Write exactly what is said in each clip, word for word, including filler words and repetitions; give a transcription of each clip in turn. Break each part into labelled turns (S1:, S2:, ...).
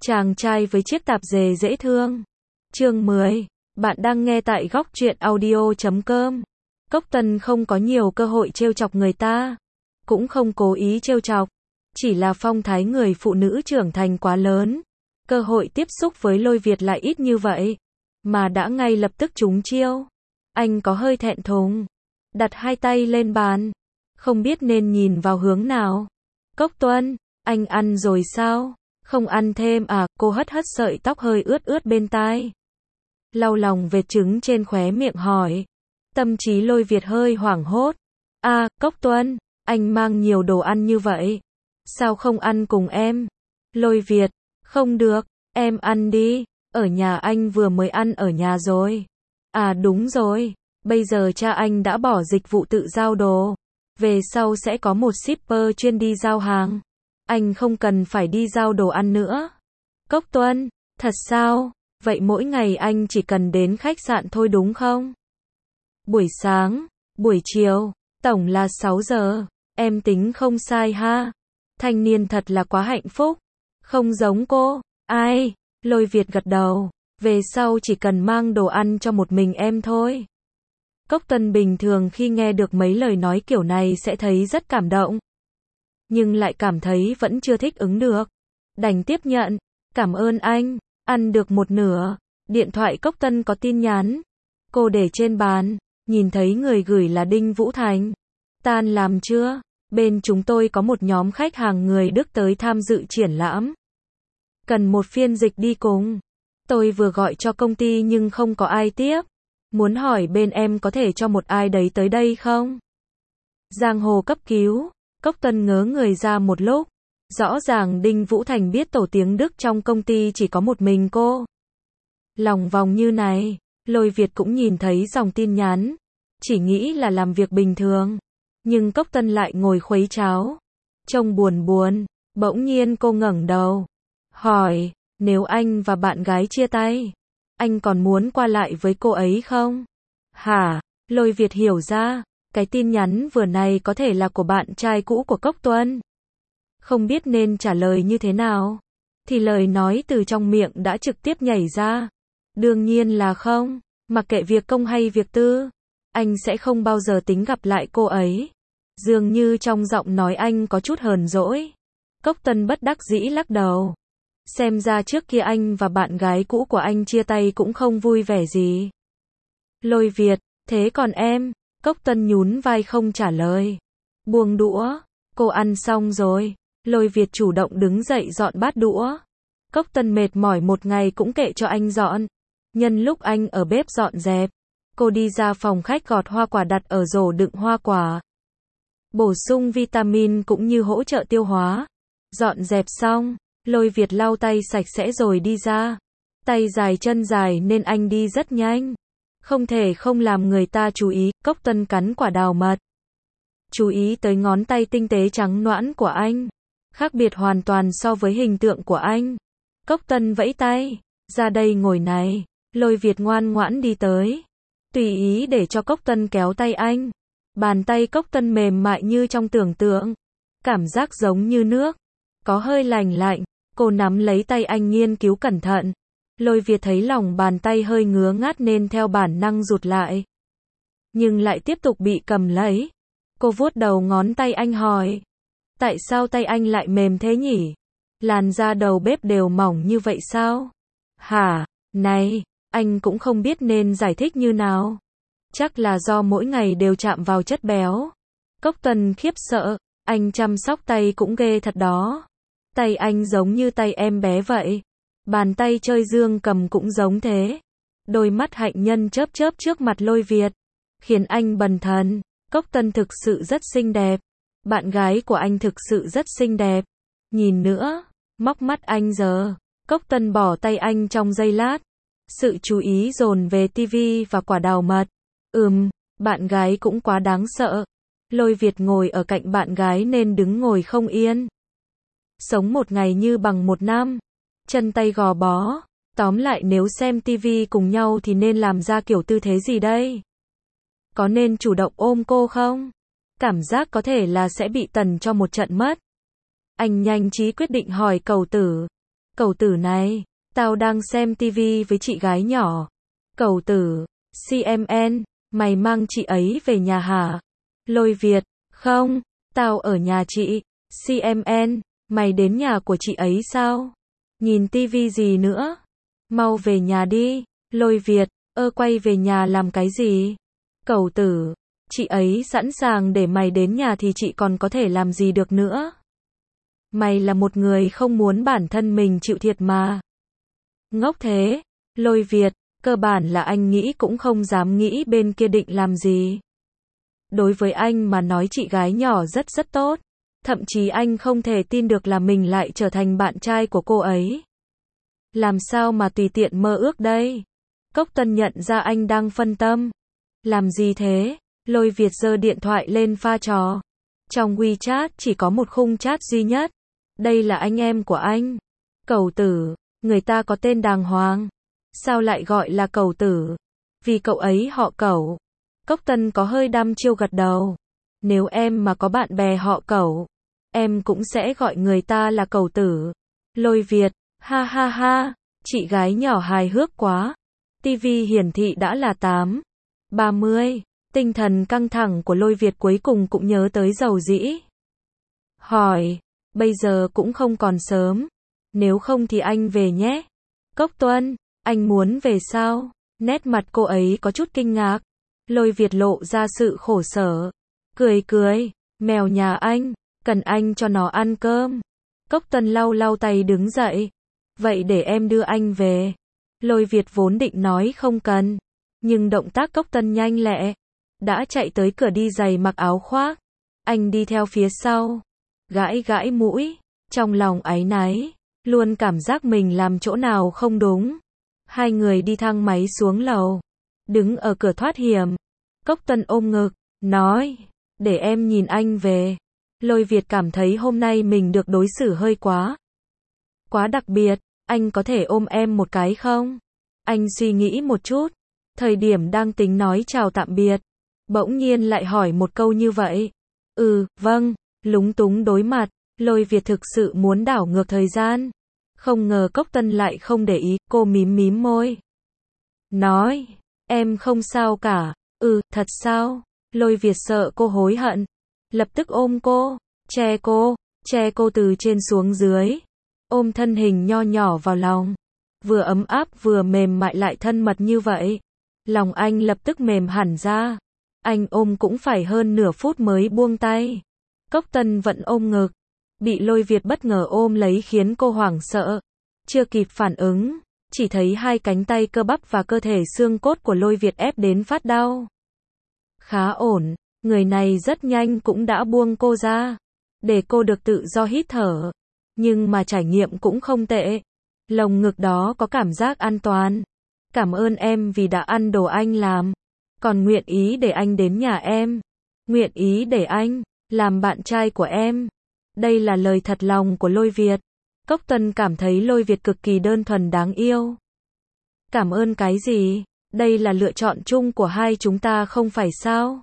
S1: Chàng trai với chiếc tạp dề dễ thương. Chương mười. Bạn đang nghe tại góc truyện audio chấm com. Cốc Tân không có nhiều cơ hội trêu chọc người ta, cũng không cố ý trêu chọc, chỉ là phong thái người phụ nữ trưởng thành quá lớn, cơ hội tiếp xúc với Lôi Việt lại ít như vậy, mà đã ngay lập tức trúng chiêu. Anh có hơi thẹn thùng, đặt hai tay lên bàn, không biết nên nhìn vào hướng nào. Cốc Tuân, anh ăn rồi sao? Không ăn thêm à? Cô hất hất sợi tóc hơi ướt ướt bên tai, lau lòng vệt trứng trên khóe miệng hỏi. Tâm trí Lôi Việt hơi hoảng hốt. À, Cốc Tuân, anh mang nhiều đồ ăn như vậy, sao không ăn cùng em? Lôi Việt, không được, em ăn đi, ở nhà anh vừa mới ăn ở nhà rồi. À đúng rồi, bây giờ cha anh đã bỏ dịch vụ tự giao đồ, về sau sẽ có một shipper chuyên đi giao hàng, anh không cần phải đi giao đồ ăn nữa. Cốc Tuân, thật sao? Vậy mỗi ngày anh chỉ cần đến khách sạn thôi đúng không? Buổi sáng, buổi chiều, tổng là sáu giờ, em tính không sai ha. Thanh niên thật là quá hạnh phúc, không giống cô. Ai? Lôi Việt gật đầu, về sau chỉ cần mang đồ ăn cho một mình em thôi. Cốc Tuân bình thường khi nghe được mấy lời nói kiểu này sẽ thấy rất cảm động, nhưng lại cảm thấy vẫn chưa thích ứng được, đành tiếp nhận. Cảm ơn anh. Ăn được một nửa, điện thoại Cốc Tân có tin nhắn. Cô để trên bàn, nhìn thấy người gửi là Đinh Vũ Thành. Tan làm chưa? Bên chúng tôi có một nhóm khách hàng người Đức tới tham dự triển lãm, cần một phiên dịch đi cùng. Tôi vừa gọi cho công ty nhưng không có ai tiếp, muốn hỏi bên em có thể cho một ai đấy tới đây không? Giang hồ cấp cứu. Cốc Tân ngớ người ra một lúc, rõ ràng Đinh Vũ Thành biết tổ tiếng Đức trong công ty chỉ có một mình cô. Lòng vòng như này, Lôi Việt cũng nhìn thấy dòng tin nhắn, chỉ nghĩ là làm việc bình thường, nhưng Cốc Tân lại ngồi khuấy cháo, trông buồn buồn. Bỗng nhiên cô ngẩng đầu, hỏi, nếu anh và bạn gái chia tay, anh còn muốn qua lại với cô ấy không? Hả? Lôi Việt hiểu ra, cái tin nhắn vừa này có thể là của bạn trai cũ của Cốc Tuân. Không biết nên trả lời như thế nào, thì lời nói từ trong miệng đã trực tiếp nhảy ra. Đương nhiên là không, mặc kệ việc công hay việc tư, anh sẽ không bao giờ tính gặp lại cô ấy. Dường như trong giọng nói anh có chút hờn dỗi. Cốc Tân bất đắc dĩ lắc đầu. Xem ra trước kia anh và bạn gái cũ của anh chia tay cũng không vui vẻ gì. Lôi Việt, thế còn em? Cốc Tân nhún vai không trả lời. Buông đũa, cô ăn xong rồi. Lôi Việt chủ động đứng dậy dọn bát đũa. Cốc Tân mệt mỏi một ngày cũng kệ cho anh dọn. Nhân lúc anh ở bếp dọn dẹp, cô đi ra phòng khách gọt hoa quả đặt ở rổ đựng hoa quả, bổ sung vitamin cũng như hỗ trợ tiêu hóa. Dọn dẹp xong, Lôi Việt lau tay sạch sẽ rồi đi ra. Tay dài chân dài nên anh đi rất nhanh, không thể không làm người ta chú ý. Cốc Tân cắn quả đào mật, chú ý tới ngón tay tinh tế trắng nõn của anh, khác biệt hoàn toàn so với hình tượng của anh. Cốc Tân vẫy tay, ra đây ngồi này. Lôi Việt ngoan ngoãn đi tới, tùy ý để cho Cốc Tân kéo tay anh. Bàn tay Cốc Tân mềm mại như trong tưởng tượng, cảm giác giống như nước, có hơi lành lạnh. Cô nắm lấy tay anh nghiên cứu cẩn thận. Lôi Việt thấy lòng bàn tay hơi ngứa ngát nên theo bản năng rụt lại, nhưng lại tiếp tục bị cầm lấy. Cô vuốt đầu ngón tay anh hỏi, tại sao tay anh lại mềm thế nhỉ? Làn da đầu bếp đều mỏng như vậy sao? Hả? Này, anh cũng không biết nên giải thích như nào. Chắc là do mỗi ngày đều chạm vào chất béo. Cốc Tân khiếp sợ, anh chăm sóc tay cũng ghê thật đó. Tay anh giống như tay em bé vậy. Bàn tay chơi dương cầm cũng giống thế. Đôi mắt hạnh nhân chớp chớp trước mặt Lôi Việt, khiến anh bần thần. Cốc Tân thực sự rất xinh đẹp. Bạn gái của anh thực sự rất xinh đẹp. Nhìn nữa, móc mắt anh giờ. Cốc Tân bỏ tay anh trong giây lát. Sự chú ý dồn về tivi và quả đào mật. Ừm, bạn gái cũng quá đáng sợ. Lôi Việt ngồi ở cạnh bạn gái nên đứng ngồi không yên. Sống một ngày như bằng một năm. Chân tay gò bó. Tóm lại nếu xem tivi cùng nhau thì nên làm ra kiểu tư thế gì đây? Có nên chủ động ôm cô không? Cảm giác có thể là sẽ bị tần cho một trận mất. Anh nhanh trí quyết định hỏi cầu tử. Cẩu tử này, tao đang xem tivi với chị gái nhỏ. Cẩu tử, xê em en, mày mang chị ấy về nhà hả? Lôi Việt, không, tao ở nhà chị. xê em en, mày đến nhà của chị ấy sao? Nhìn tivi gì nữa? Mau về nhà đi. Lôi Việt, ơ quay về nhà làm cái gì? Cẩu tử, chị ấy sẵn sàng để mày đến nhà thì chị còn có thể làm gì được nữa? Mày là một người không muốn bản thân mình chịu thiệt mà. Ngốc thế. Lôi Việt, cơ bản là anh nghĩ cũng không dám nghĩ bên kia định làm gì. Đối với anh mà nói chị gái nhỏ rất rất tốt. Thậm chí anh không thể tin được là mình lại trở thành bạn trai của cô ấy. Làm sao mà tùy tiện mơ ước đây? Cốc Tân nhận ra anh đang phân tâm. Làm gì thế? Lôi Việt giơ điện thoại lên pha trò. Trong WeChat chỉ có một khung chat duy nhất. Đây là anh em của anh. Cẩu tử, người ta có tên đàng hoàng. Sao lại gọi là cẩu tử? Vì cậu ấy họ Cẩu. Cốc Tân có hơi đăm chiêu gật đầu. Nếu em mà có bạn bè họ Cẩu, em cũng sẽ gọi người ta là cẩu tử. Lôi Việt, ha ha ha, chị gái nhỏ hài hước quá. Tivi hiển thị đã là tám ba mươi. Tinh thần căng thẳng của Lôi Việt cuối cùng cũng nhớ tới Dầu Dĩ. Hỏi, bây giờ cũng không còn sớm. Nếu không thì anh về nhé. Cốc Tuân, anh muốn về sao? Nét mặt cô ấy có chút kinh ngạc. Lôi Việt lộ ra sự khổ sở. Cười cười, mèo nhà anh, cần anh cho nó ăn cơm. Cốc Tân lau lau tay đứng dậy. Vậy để em đưa anh về. Lôi Việt vốn định nói không cần. Nhưng động tác Cốc Tân nhanh lẹ. Đã chạy tới cửa đi giày mặc áo khoác. Anh đi theo phía sau. Gãi gãi mũi. Trong lòng áy náy. Luôn cảm giác mình làm chỗ nào không đúng. Hai người đi thang máy xuống lầu. Đứng ở cửa thoát hiểm. Cốc Tân ôm ngực. Nói. Để em nhìn anh về. Lôi Việt cảm thấy hôm nay mình được đối xử hơi quá. Quá đặc biệt. Anh có thể ôm em một cái không? Anh suy nghĩ một chút. Thời điểm đang tính nói chào tạm biệt. Bỗng nhiên lại hỏi một câu như vậy. Ừ, vâng. Lúng túng đối mặt. Lôi Việt thực sự muốn đảo ngược thời gian. Không ngờ Cốc Tân lại không để ý. Cô mím mím môi. Nói. Em không sao cả. Ừ, thật sao? Lôi Việt sợ cô hối hận. Lập tức ôm cô. Che cô. Che cô từ trên xuống dưới. Ôm thân hình nho nhỏ vào lòng. Vừa ấm áp vừa mềm mại lại thân mật như vậy. Lòng anh lập tức mềm hẳn ra. Anh ôm cũng phải hơn nửa phút mới buông tay. Cốc Tân vẫn ôm ngực. Bị Lôi Việt bất ngờ ôm lấy khiến cô hoảng sợ. Chưa kịp phản ứng. Chỉ thấy hai cánh tay cơ bắp và cơ thể xương cốt của Lôi Việt ép đến phát đau. Khá ổn. Người này rất nhanh cũng đã buông cô ra. Để cô được tự do hít thở. Nhưng mà trải nghiệm cũng không tệ. Lồng ngực đó có cảm giác an toàn. Cảm ơn em vì đã ăn đồ anh làm. Còn nguyện ý để anh đến nhà em. Nguyện ý để anh làm bạn trai của em. Đây là lời thật lòng của Lôi Việt. Cốc Tân cảm thấy Lôi Việt cực kỳ đơn thuần đáng yêu. Cảm ơn cái gì? Đây là lựa chọn chung của hai chúng ta không phải sao?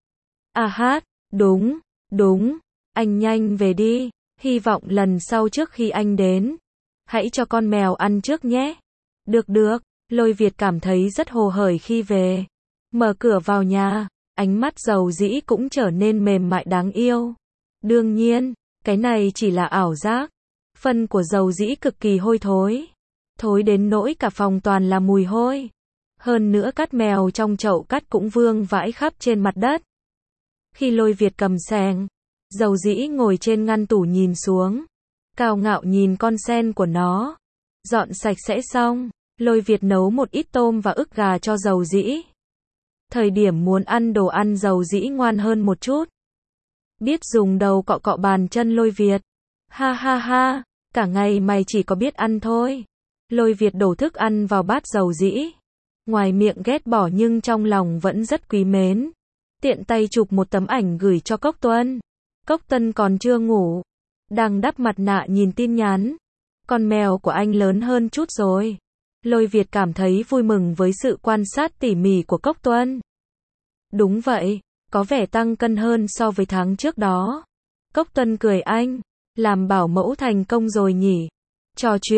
S1: À hát, đúng, đúng. Anh nhanh về đi. Hy vọng lần sau trước khi anh đến, hãy cho con mèo ăn trước nhé. Được được. Lôi Việt cảm thấy rất hồ hởi khi về. Mở cửa vào nhà. Ánh mắt Dầu Dĩ cũng trở nên mềm mại đáng yêu. Đương nhiên, cái này chỉ là ảo giác. Phân của Dầu Dĩ cực kỳ hôi thối. Thối đến nỗi cả phòng toàn là mùi hôi. Hơn nữa cát mèo trong chậu cát cũng vương vãi khắp trên mặt đất. Khi Lôi Việt cầm xẻng, Dầu Dĩ ngồi trên ngăn tủ nhìn xuống. Cao ngạo nhìn con sen của nó. Dọn sạch sẽ xong, Lôi Việt nấu một ít tôm và ức gà cho Dầu Dĩ. Thời điểm muốn ăn đồ ăn Dầu Dĩ ngoan hơn một chút. Biết dùng đầu cọ cọ bàn chân Lôi Việt. Ha ha ha, cả ngày mày chỉ có biết ăn thôi. Lôi Việt đổ thức ăn vào bát Dầu Dĩ. Ngoài miệng ghét bỏ nhưng trong lòng vẫn rất quý mến. Tiện tay chụp một tấm ảnh gửi cho Cốc Tuân. Cốc Tân còn chưa ngủ. Đang đắp mặt nạ nhìn tin nhắn. Con mèo của anh lớn hơn chút rồi. Lôi Việt cảm thấy vui mừng với sự quan sát tỉ mỉ của Cốc Tuân. Đúng vậy, có vẻ tăng cân hơn so với tháng trước đó. Cốc Tuân cười anh. Làm bảo mẫu thành công rồi nhỉ. Trò chuyện.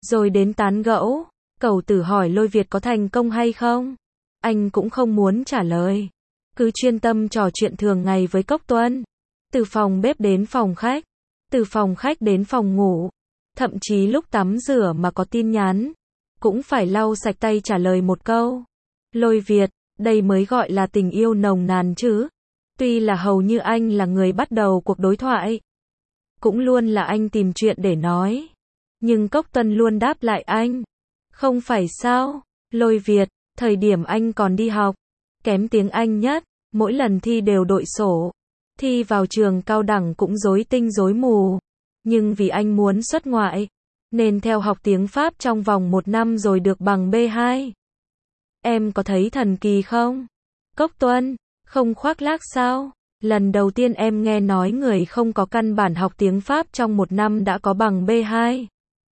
S1: Rồi đến tán gẫu, Cẩu Tử hỏi Lôi Việt có thành công hay không. Anh cũng không muốn trả lời. Cứ chuyên tâm trò chuyện thường ngày với Cốc Tuân. Từ phòng bếp đến phòng khách. Từ phòng khách đến phòng ngủ. Thậm chí lúc tắm rửa mà có tin nhắn. Cũng phải lau sạch tay trả lời một câu. Lôi Việt, đây mới gọi là tình yêu nồng nàn chứ. Tuy là hầu như anh là người bắt đầu cuộc đối thoại. Cũng luôn là anh tìm chuyện để nói. Nhưng Cốc Tuân luôn đáp lại anh. Không phải sao, Lôi Việt, thời điểm anh còn đi học, kém tiếng Anh nhất, mỗi lần thi đều đội sổ. Thi vào trường cao đẳng cũng rối tinh rối mù. Nhưng vì anh muốn xuất ngoại, nên theo học tiếng Pháp trong vòng một năm rồi được bằng B hai. Em có thấy thần kỳ không? Cốc Tuân, không khoác lác sao? Lần đầu tiên em nghe nói người không có căn bản học tiếng Pháp trong một năm đã có bằng B hai.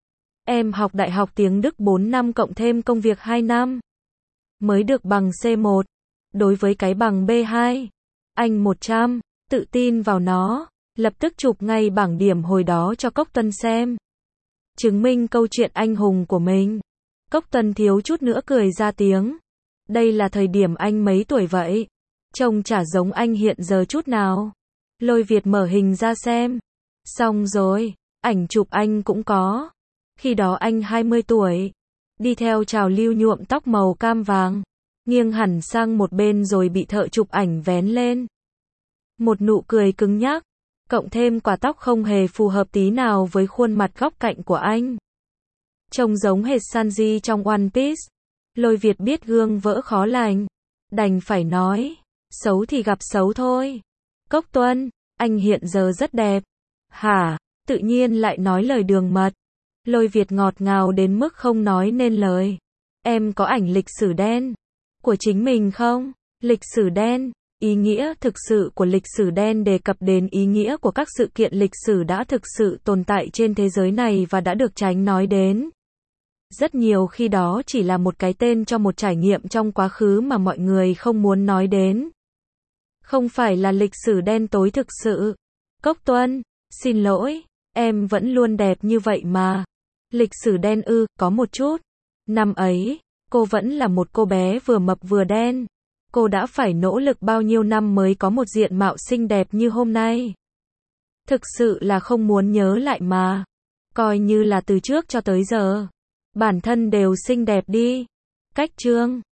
S1: Em học đại học tiếng Đức bốn năm cộng thêm công việc hai năm. Mới được bằng C một. Đối với cái bằng B hai, anh một trăm, tự tin vào nó, lập tức chụp ngay bảng điểm hồi đó cho Cốc Tuân xem. Chứng minh câu chuyện anh hùng của mình. Cốc Tuân thiếu chút nữa cười ra tiếng. Đây là thời điểm anh mấy tuổi vậy? Trông chả giống anh hiện giờ chút nào. Lôi Việt mở hình ra xem. Xong rồi, ảnh chụp anh cũng có. Khi đó anh hai mươi tuổi. Đi theo trào lưu nhuộm tóc màu cam vàng. Nghiêng hẳn sang một bên rồi bị thợ chụp ảnh vén lên. Một nụ cười cứng nhắc. Cộng thêm quả tóc không hề phù hợp tí nào với khuôn mặt góc cạnh của anh. Trông giống hệt Sanji trong One Piece. Lôi Việt biết gương vỡ khó lành. Đành phải nói. Xấu thì gặp xấu thôi. Cốc Tuân, anh hiện giờ rất đẹp. Hả? Tự nhiên lại nói lời đường mật. Lôi Việt ngọt ngào đến mức không nói nên lời. Em có ảnh lịch sử đen của chính mình không? Lịch sử đen, ý nghĩa thực sự của lịch sử đen đề cập đến ý nghĩa của các sự kiện lịch sử đã thực sự tồn tại trên thế giới này và đã được tránh nói đến. Rất nhiều khi đó chỉ là một cái tên cho một trải nghiệm trong quá khứ mà mọi người không muốn nói đến. Không phải là lịch sử đen tối thực sự. Cốc Tuân, xin lỗi, em vẫn luôn đẹp như vậy mà. Lịch sử đen ư, có một chút. Năm ấy, cô vẫn là một cô bé vừa mập vừa đen. Cô đã phải nỗ lực bao nhiêu năm mới có một diện mạo xinh đẹp như hôm nay. Thực sự là không muốn nhớ lại mà. Coi như là từ trước cho tới giờ. Bản thân đều xinh đẹp đi. Cách chương